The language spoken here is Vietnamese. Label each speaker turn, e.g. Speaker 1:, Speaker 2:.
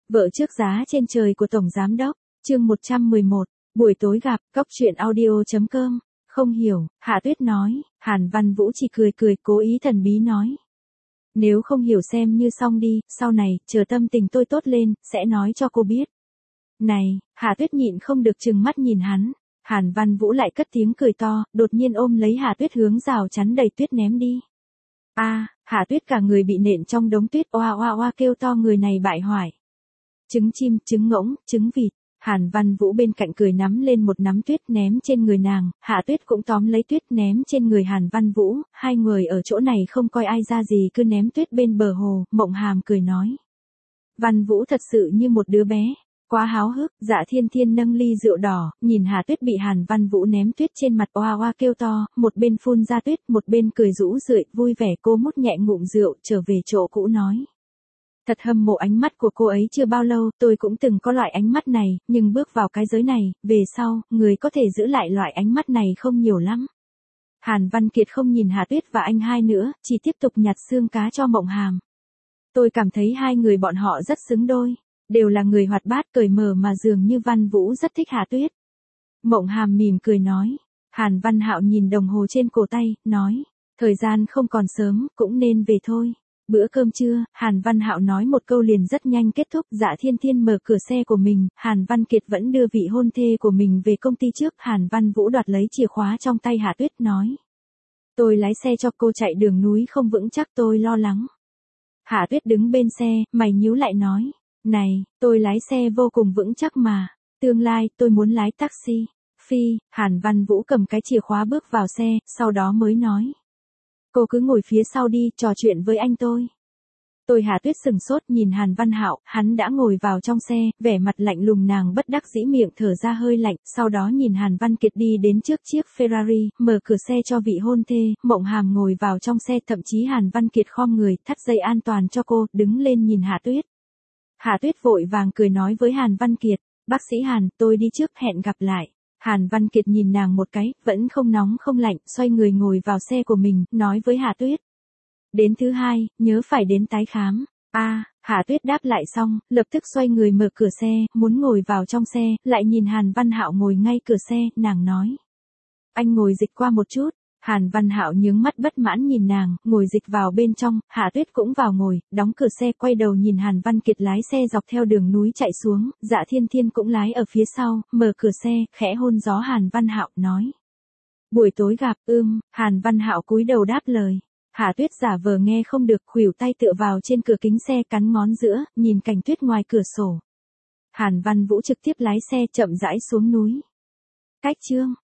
Speaker 1: Vợ trước giá trên trời của Tổng Giám Đốc, chương 111, buổi tối gặp, Cóc truyện audio.com, không hiểu, Hạ Tuyết nói, Hàn Văn Vũ chỉ cười cười cố ý thần bí nói. Nếu không hiểu xem như xong đi, sau này, chờ tâm tình tôi tốt lên, sẽ nói cho cô biết. Này, Hạ Tuyết nhịn không được trừng mắt nhìn hắn, Hàn Văn Vũ lại cất tiếng cười to, đột nhiên ôm lấy Hạ Tuyết hướng rào chắn đầy tuyết ném đi. Hạ Tuyết cả người bị nện trong đống tuyết oa oa oa kêu to người này bại hoại. Trứng chim, trứng ngỗng, trứng vịt. Hàn Văn Vũ bên cạnh cười nắm lên một nắm tuyết ném trên người nàng, Hạ Tuyết cũng tóm lấy tuyết ném trên người Hàn Văn Vũ, hai người ở chỗ này không coi ai ra gì cứ ném tuyết bên bờ hồ, Mộng Hàm cười nói. Văn Vũ thật sự như một đứa bé, quá háo hức, Dạ Thiên Thiên nâng ly rượu đỏ, nhìn Hạ Tuyết bị Hàn Văn Vũ ném tuyết trên mặt oa oa kêu to, một bên phun ra tuyết, một bên cười rũ rượi, vui vẻ cô mút nhẹ ngụm rượu, trở về chỗ cũ nói. Thật hâm mộ ánh mắt của cô ấy chưa bao lâu, tôi cũng từng có loại ánh mắt này, nhưng bước vào cái giới này, về sau, người có thể giữ lại loại ánh mắt này không nhiều lắm. Hàn Văn Kiệt không nhìn Hạ Tuyết và anh hai nữa, chỉ tiếp tục nhặt xương cá cho Mộng Hàm. Tôi cảm thấy hai người bọn họ rất xứng đôi, đều là người hoạt bát cởi mở mà dường như Văn Vũ rất thích Hạ Tuyết. Mộng Hàm mỉm cười nói, Hàn Văn Hạo nhìn đồng hồ trên cổ tay, nói, thời gian không còn sớm, cũng nên về thôi. Bữa cơm trưa, Hàn Văn Hạo nói một câu liền rất nhanh kết thúc, Dạ Thiên Thiên mở cửa xe của mình, Hàn Văn Kiệt vẫn đưa vị hôn thê của mình về công ty trước, Hàn Văn Vũ đoạt lấy chìa khóa trong tay Hạ Tuyết nói. Tôi lái xe cho cô chạy đường núi không vững chắc tôi lo lắng. Hạ Tuyết đứng bên xe, mày nhíu lại nói, này, tôi lái xe vô cùng vững chắc mà, tương lai tôi muốn lái taxi. Phi, Hàn Văn Vũ cầm cái chìa khóa bước vào xe, sau đó mới nói. Cô cứ ngồi phía sau đi, trò chuyện với anh tôi. Hạ Tuyết sừng sốt nhìn Hàn Văn Hạo, hắn đã ngồi vào trong xe, vẻ mặt lạnh lùng nàng bất đắc dĩ miệng thở ra hơi lạnh, sau đó nhìn Hàn Văn Kiệt đi đến trước chiếc Ferrari, mở cửa xe cho vị hôn thê, Mộng Hàm ngồi vào trong xe, thậm chí Hàn Văn Kiệt khom người, thắt dây an toàn cho cô, đứng lên nhìn Hạ Tuyết. Hạ Tuyết vội vàng cười nói với Hàn Văn Kiệt, bác sĩ Hàn, tôi đi trước, hẹn gặp lại. Hàn Văn Kiệt nhìn nàng một cái, vẫn không nóng không lạnh, xoay người ngồi vào xe của mình, nói với Hạ Tuyết. Đến thứ hai, nhớ phải đến tái khám. Hạ Tuyết đáp lại xong, lập tức xoay người mở cửa xe, muốn ngồi vào trong xe, lại nhìn Hàn Văn Hạo ngồi ngay cửa xe, nàng nói. Anh ngồi dịch qua một chút. Hàn Văn Hạo nhướng mắt bất mãn nhìn nàng, ngồi dịch vào bên trong, Hạ Tuyết cũng vào ngồi, đóng cửa xe quay đầu nhìn Hàn Văn Kiệt lái xe dọc theo đường núi chạy xuống, Dạ Thiên Thiên cũng lái ở phía sau, mở cửa xe, khẽ hôn gió Hàn Văn Hạo, nói. Buổi tối gặp, Hàn Văn Hạo cúi đầu đáp lời. Hạ Tuyết giả vờ nghe không được, khuỷu tay tựa vào trên cửa kính xe cắn ngón giữa, nhìn cảnh tuyết ngoài cửa sổ. Hàn Văn Vũ trực tiếp lái xe chậm rãi xuống núi. Cách chương